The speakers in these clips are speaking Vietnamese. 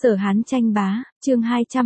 Sở Hán tranh bá, chương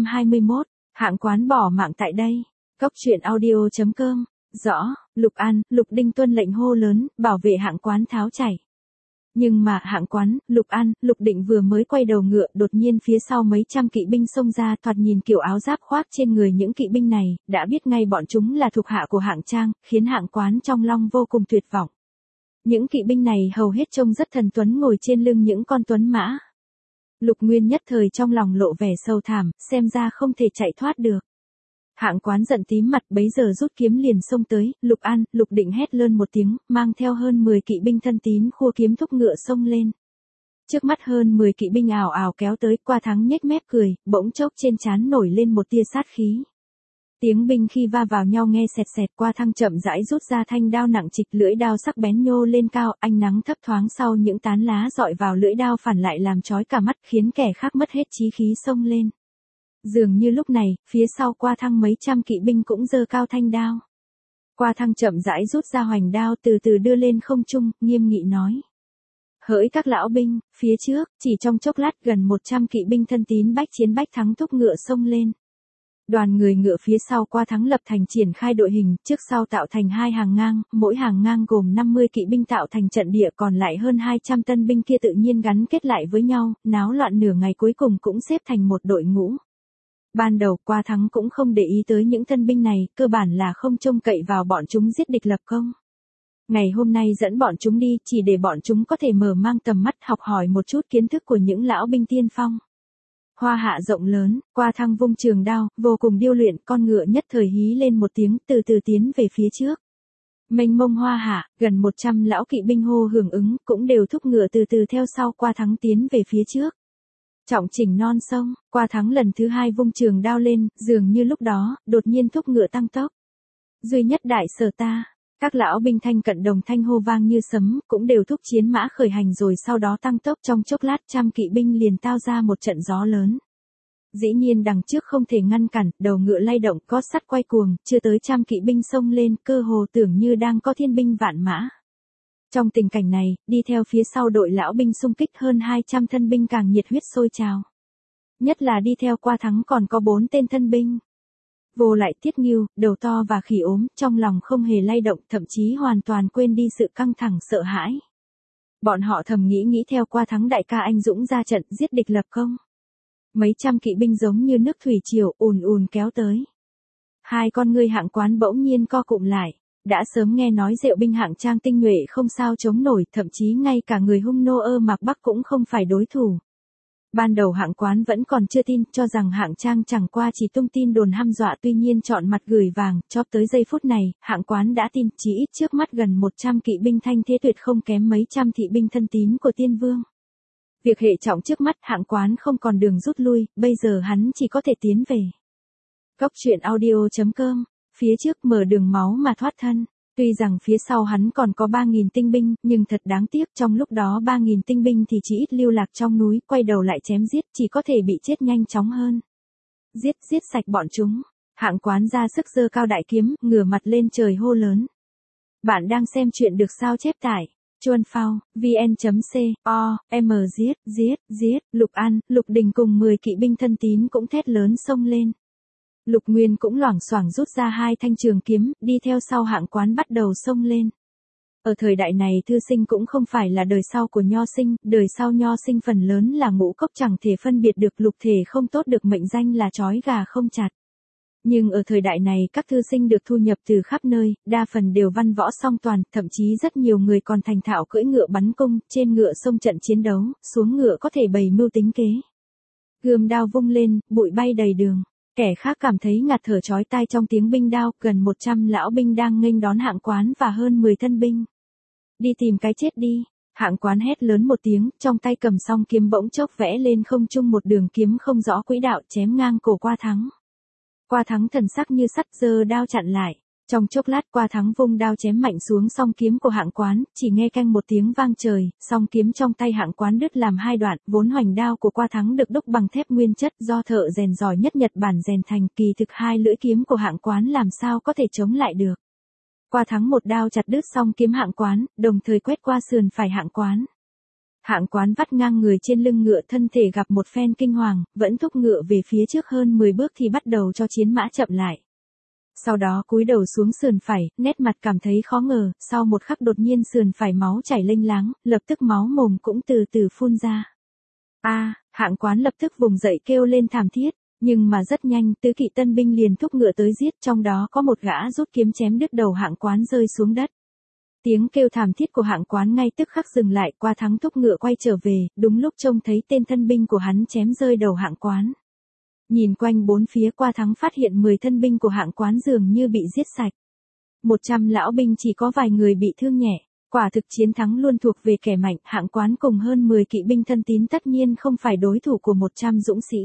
221, hạng quán bỏ mạng tại đây. Cốc truyện audio.com, rõ, Lục An, Lục Đinh tuân lệnh hô lớn, bảo vệ hạng quán tháo chạy. Nhưng mà hạng quán, Lục An, Lục Định vừa mới quay đầu ngựa, đột nhiên phía sau mấy trăm kỵ binh xông ra, thoạt nhìn kiểu áo giáp khoác trên người những kỵ binh này, đã biết ngay bọn chúng là thuộc hạ của hạng trang, khiến hạng quán trong lòng vô cùng tuyệt vọng. Những kỵ binh này hầu hết trông rất thần tuấn ngồi trên lưng những con tuấn mã. Lục Nguyên nhất thời trong lòng lộ vẻ sầu thảm, xem ra không thể chạy thoát được. Hạng quán giận tím mặt bấy giờ rút kiếm liền xông tới, Lục An, Lục Định hét lên một tiếng, mang theo hơn 10 kỵ binh thân tín khua kiếm thúc ngựa xông lên. Trước mắt hơn 10 kỵ binh ào ào kéo tới, Qua Thắng nhếch mép cười, bỗng chốc trên trán nổi lên một tia sát khí. Tiếng binh khi va vào nhau nghe sẹt sẹt, Qua Thăng chậm rãi rút ra thanh đao nặng trịch, lưỡi đao sắc bén nhô lên cao, ánh nắng thấp thoáng sau những tán lá dọi vào lưỡi đao phản lại làm chói cả mắt, khiến kẻ khác mất hết chí khí xông lên. Dường như lúc này, phía sau Qua Thăng mấy trăm kỵ binh cũng giơ cao thanh đao. Qua Thăng chậm rãi rút ra hoành đao từ từ đưa lên không trung, nghiêm nghị nói: Hỡi các lão binh, phía trước, chỉ trong chốc lát gần 100 kỵ binh thân tín bách chiến bách thắng thúc ngựa xông lên. Đoàn người ngựa phía sau Qua Thắng lập thành triển khai đội hình, trước sau tạo thành hai hàng ngang, mỗi hàng ngang gồm 50 kỵ binh tạo thành trận địa, còn lại hơn 200 tân binh kia tự nhiên gắn kết lại với nhau, náo loạn nửa ngày cuối cùng cũng xếp thành một đội ngũ. Ban đầu Qua Thắng cũng không để ý tới những tân binh này, cơ bản là không trông cậy vào bọn chúng giết địch lập công. Ngày hôm nay dẫn bọn chúng đi, chỉ để bọn chúng có thể mở mang tầm mắt học hỏi một chút kiến thức của những lão binh tiên phong. Hoa hạ rộng lớn, Qua Thăng vung trường đao, vô cùng điêu luyện, con ngựa nhất thời hí lên một tiếng, từ từ tiến về phía trước. Mênh mông hoa hạ, gần 100 lão kỵ binh hô hưởng ứng, cũng đều thúc ngựa từ từ theo sau Qua Thắng tiến về phía trước. Trọng chỉnh non sông, Qua Thắng lần thứ hai vung trường đao lên, dường như lúc đó, đột nhiên thúc ngựa tăng tốc. Duy nhất đại sở ta. Các lão binh thanh cận đồng thanh hô vang như sấm, cũng đều thúc chiến mã khởi hành rồi sau đó tăng tốc, trong chốc lát trăm kỵ binh liền tao ra một trận gió lớn. Dĩ nhiên đằng trước không thể ngăn cản, đầu ngựa lay động, cót sắt quay cuồng, chưa tới trăm kỵ binh xông lên, cơ hồ tưởng như đang có thiên binh vạn mã. Trong tình cảnh này, đi theo phía sau đội lão binh xung kích hơn 200 thân binh càng nhiệt huyết sôi trào. Nhất là đi theo Qua Thắng còn có 4 tên thân binh. Vô Lại Tiết Ngưu, đầu to và khỉ ốm, trong lòng không hề lay động, thậm chí hoàn toàn quên đi sự căng thẳng sợ hãi. Bọn họ thầm nghĩ theo Qua Thắng đại ca anh dũng ra trận giết địch lập công. Mấy trăm kỵ binh giống như nước thủy triều ùn ùn kéo tới. Hai con ngươi Hạng Quán bỗng nhiên co cụm lại, đã sớm nghe nói Diệu binh Hạng Trang tinh nhuệ không sao chống nổi, thậm chí ngay cả người hung nô Mạc Bắc cũng không phải đối thủ. Ban đầu Hạng Quán vẫn còn chưa tin, cho rằng Hạng Trang chẳng qua chỉ tung tin đồn hăm dọa, tuy nhiên chọn mặt gửi vàng, cho tới giây phút này, Hạng Quán đã tin, chỉ ít trước mắt gần 100 kỵ binh thanh thế tuyệt không kém mấy trăm thị binh thân tín của Tiên Vương. Việc hệ trọng trước mắt, Hạng Quán không còn đường rút lui, bây giờ hắn chỉ có thể tiến về. Cốc truyện audio.com, phía trước mở đường máu mà thoát thân. Tuy rằng phía sau hắn còn có 3.000 tinh binh, nhưng thật đáng tiếc trong lúc đó 3.000 tinh binh thì chỉ ít lưu lạc trong núi, quay đầu lại chém giết, chỉ có thể bị chết nhanh chóng hơn. Giết sạch bọn chúng. Hạng Quán ra sức giơ cao đại kiếm, ngửa mặt lên trời hô lớn. Bạn đang xem chuyện được sao chép tải. Chuan Phao, vn.co.m. Giết, Lục An, Lục Đình cùng 10 kỵ binh thân tín cũng thét lớn xông lên. Lục Nguyên cũng loảng xoảng rút ra hai thanh trường kiếm, đi theo sau Hạng Quán bắt đầu xông lên. Ở thời đại này thư sinh cũng không phải là đời sau của nho sinh, đời sau nho sinh phần lớn là ngũ cốc chẳng thể phân biệt được, lục thể không tốt được mệnh danh là trói gà không chặt. Nhưng ở thời đại này các thư sinh được thu nhập từ khắp nơi, đa phần đều văn võ song toàn, thậm chí rất nhiều người còn thành thạo cưỡi ngựa bắn cung, trên ngựa xông trận chiến đấu, xuống ngựa có thể bày mưu tính kế. Gươm đao vung lên, bụi bay đầy đường. Kẻ khác cảm thấy ngạt thở chói tai trong tiếng binh đao, gần 100 lão binh đang nghênh đón Hạng Quán và hơn 10 thân binh. Đi tìm cái chết đi, Hạng Quán hét lớn một tiếng, trong tay cầm song kiếm bỗng chốc vẽ lên không trung một đường kiếm không rõ quỹ đạo chém ngang cổ Qua Thắng. Qua Thắng thần sắc như sắt giơ đao chặn lại. Trong chốc lát Qua Thắng vung đao chém mạnh xuống song kiếm của Hạng Quán, chỉ nghe canh một tiếng vang trời, song kiếm trong tay Hạng Quán đứt làm hai đoạn, vốn hoành đao của Qua Thắng được đúc bằng thép nguyên chất do thợ rèn giỏi nhất Nhật Bản rèn thành, kỳ thực hai lưỡi kiếm của Hạng Quán làm sao có thể chống lại được. Qua Thắng một đao chặt đứt song kiếm Hạng Quán, đồng thời quét qua sườn phải Hạng Quán. Hạng Quán vắt ngang người trên lưng ngựa, thân thể gặp một phen kinh hoàng, vẫn thúc ngựa về phía trước hơn 10 bước thì bắt đầu cho chiến mã chậm lại. Sau đó cúi đầu xuống sườn phải, nét mặt cảm thấy khó ngờ, sau một khắc đột nhiên sườn phải máu chảy lênh láng, lập tức máu mồm cũng từ từ phun ra. Hạng Quán lập tức vùng dậy kêu lên thảm thiết, nhưng mà rất nhanh, tứ kỵ tân binh liền thúc ngựa tới giết, trong đó có một gã rút kiếm chém đứt đầu Hạng Quán rơi xuống đất. Tiếng kêu thảm thiết của Hạng Quán ngay tức khắc dừng lại, Qua Thắng thúc ngựa quay trở về, đúng lúc trông thấy tên thân binh của hắn chém rơi đầu Hạng Quán. Nhìn quanh bốn phía, Qua Thắng phát hiện 10 thân binh của Hạng Quán dường như bị giết sạch. 100 lão binh chỉ có vài người bị thương nhẹ. Quả thực chiến thắng luôn thuộc về kẻ mạnh, Hạng Quán cùng hơn 10 kỵ binh thân tín tất nhiên không phải đối thủ của 100 dũng sĩ.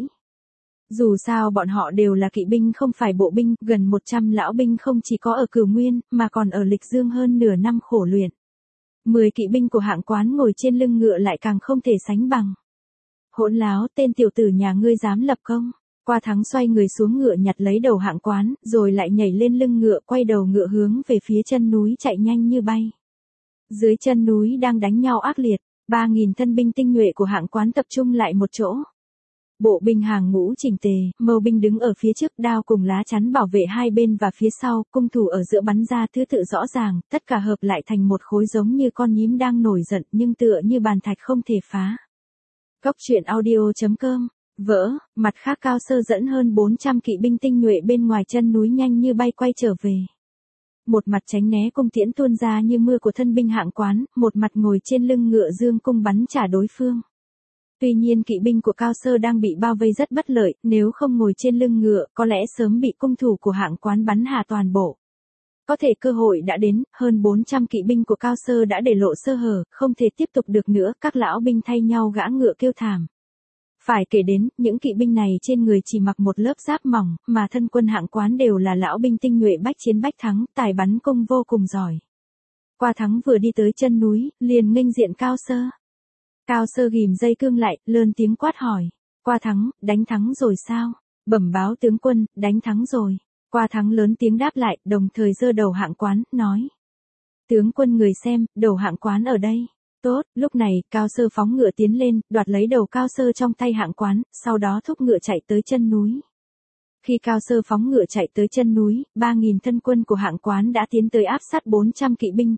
Dù sao bọn họ đều là kỵ binh không phải bộ binh, gần 100 lão binh không chỉ có ở Cửu Nguyên, mà còn ở Lịch Dương hơn nửa năm khổ luyện. 10 kỵ binh của Hạng Quán ngồi trên lưng ngựa lại càng không thể sánh bằng. Hỗn láo, tên tiểu tử nhà ngươi dám lập công. Qua Thắng xoay người xuống ngựa nhặt lấy đầu Hạng Quán, rồi lại nhảy lên lưng ngựa, quay đầu ngựa hướng về phía chân núi chạy nhanh như bay. Dưới chân núi đang đánh nhau ác liệt, 3.000 thân binh tinh nhuệ của Hạng Quán tập trung lại một chỗ. Bộ binh hàng ngũ chỉnh tề, mâu binh đứng ở phía trước, đao cùng lá chắn bảo vệ hai bên và phía sau, cung thủ ở giữa bắn ra thứ tự rõ ràng, tất cả hợp lại thành một khối giống như con nhím đang nổi giận nhưng tựa như bàn thạch không thể phá. Cốc truyện audio.com. Vỡ, mặt khác Cao Sơ dẫn hơn 400 kỵ binh tinh nhuệ bên ngoài chân núi nhanh như bay quay trở về. Một mặt tránh né cung tiễn tuôn ra như mưa của thân binh Hạng Quán, một mặt ngồi trên lưng ngựa dương cung bắn trả đối phương. Tuy nhiên kỵ binh của Cao Sơ đang bị bao vây rất bất lợi, nếu không ngồi trên lưng ngựa, có lẽ sớm bị cung thủ của Hạng Quán bắn hạ toàn bộ. Có thể cơ hội đã đến, hơn 400 kỵ binh của Cao Sơ đã để lộ sơ hở, không thể tiếp tục được nữa, các lão binh thay nhau gã ngựa kêu thảm. Phải kể đến, những kỵ binh này trên người chỉ mặc một lớp giáp mỏng, mà thân quân Hạng Quán đều là lão binh tinh nhuệ bách chiến bách thắng, tài bắn cung vô cùng giỏi. Qua Thắng vừa đi tới chân núi, liền nghênh diện Cao Sơ. Cao Sơ ghìm dây cương lại, lớn tiếng quát hỏi. Qua Thắng, đánh thắng rồi sao? Bẩm báo tướng quân, đánh thắng rồi. Qua Thắng lớn tiếng đáp lại, đồng thời giơ đầu Hạng Quán, nói. Tướng quân người xem, đầu Hạng Quán ở đây. Tốt, lúc này, Cao Sơ phóng ngựa tiến lên, đoạt lấy đầu Cao Sơ trong tay Hạng Quán, sau đó thúc ngựa chạy tới chân núi. Khi Cao Sơ phóng ngựa chạy tới chân núi, 3.000 thân quân của Hạng Quán đã tiến tới áp sát 400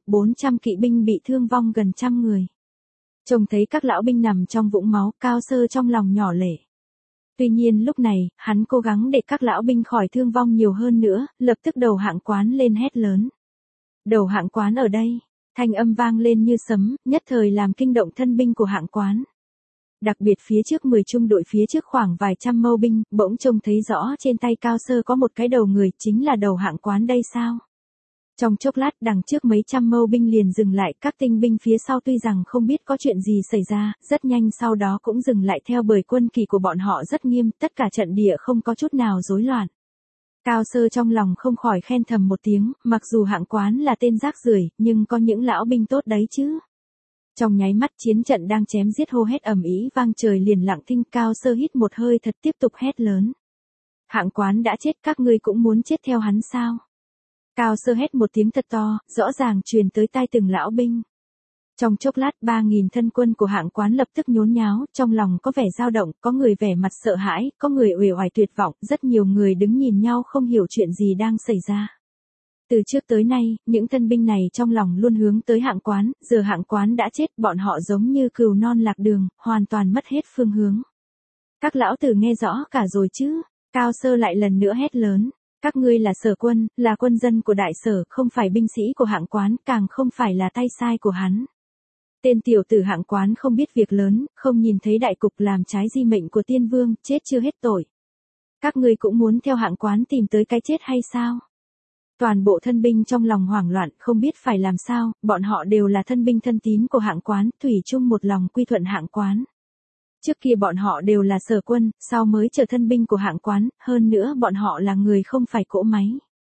kỵ binh bị thương vong gần trăm người. Trông thấy các lão binh nằm trong vũng máu, Cao Sơ trong lòng nhỏ lệ. Tuy nhiên lúc này, hắn cố gắng để các lão binh khỏi thương vong nhiều hơn nữa, lập tức đầu Hạng Quán lên hét lớn. Đầu Hạng Quán ở đây. Thanh âm vang lên như sấm, nhất thời làm kinh động thân binh của Hạng Quán. Đặc biệt phía trước 10 trung đội phía trước khoảng vài trăm mâu binh, bỗng trông thấy rõ trên tay Cao Sơ có một cái đầu người, chính là đầu Hạng Quán đây sao? Trong chốc lát đằng trước mấy trăm mâu binh liền dừng lại, các tinh binh phía sau tuy rằng không biết có chuyện gì xảy ra, rất nhanh sau đó cũng dừng lại theo bởi quân kỳ của bọn họ rất nghiêm, tất cả trận địa không có chút nào rối loạn. Cao Sơ trong lòng không khỏi khen thầm một tiếng, mặc dù Hạng Quán là tên rác rưởi, nhưng có những lão binh tốt đấy chứ. Trong nháy mắt chiến trận đang chém giết hô hét ầm ĩ vang trời liền lặng thinh, Cao Sơ hít một hơi thật tiếp tục hét lớn. Hạng Quán đã chết, các ngươi cũng muốn chết theo hắn sao? Cao Sơ hét một tiếng thật to, rõ ràng truyền tới tai từng lão binh. Trong chốc lát 3.000 thân quân của Hạng Quán lập tức nhốn nháo, trong lòng có vẻ dao động, có người vẻ mặt sợ hãi, có người uể oải tuyệt vọng, rất nhiều người đứng nhìn nhau không hiểu chuyện gì đang xảy ra. Từ trước tới nay, những thân binh này trong lòng luôn hướng tới Hạng Quán, giờ Hạng Quán đã chết, bọn họ giống như cừu non lạc đường, hoàn toàn mất hết phương hướng. Các lão tử nghe rõ cả rồi chứ? Cao Sơ lại lần nữa hét lớn. Các ngươi là Sở quân, là quân dân của Đại Sở, không phải binh sĩ của Hạng Quán, càng không phải là tay sai của hắn. Tên tiểu tử Hạng Quán không biết việc lớn, không nhìn thấy đại cục làm trái di mệnh của tiên vương, chết chưa hết tội. Các ngươi cũng muốn theo Hạng Quán tìm tới cái chết hay sao? Toàn bộ thân binh trong lòng hoảng loạn, không biết phải làm sao, bọn họ đều là thân binh thân tín của Hạng Quán, thủy chung một lòng quy thuận Hạng Quán. Trước kia bọn họ đều là Sở quân, sau mới trở thân binh của Hạng Quán, hơn nữa bọn họ là người không phải cỗ máy.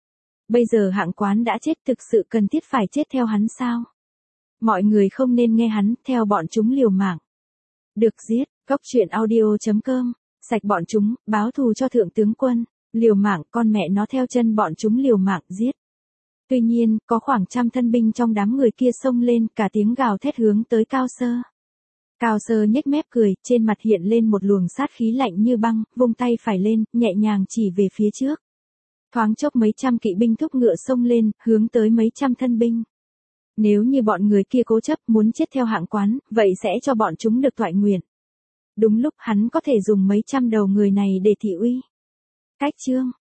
Bây giờ Hạng Quán đã chết, thực sự cần thiết phải chết theo hắn sao? Mọi người không nên nghe hắn, theo bọn chúng liều mạng. Được giết, Cốc truyện audio.com, sạch bọn chúng, báo thù cho thượng tướng quân, liều mạng, con mẹ nó theo chân bọn chúng liều mạng, giết. Tuy nhiên, có khoảng trăm thân binh trong đám người kia xông lên, cả tiếng gào thét hướng tới Cao Sơ. Cao Sơ nhếch mép cười, trên mặt hiện lên một luồng sát khí lạnh như băng, vung tay phải lên, nhẹ nhàng chỉ về phía trước. Thoáng chốc mấy trăm kỵ binh thúc ngựa xông lên, hướng tới mấy trăm thân binh. Nếu như bọn người kia cố chấp muốn chết theo Hạng Quán, vậy sẽ cho bọn chúng được toại nguyện. Đúng lúc hắn có thể dùng mấy trăm đầu người này để thị uy. Cách chương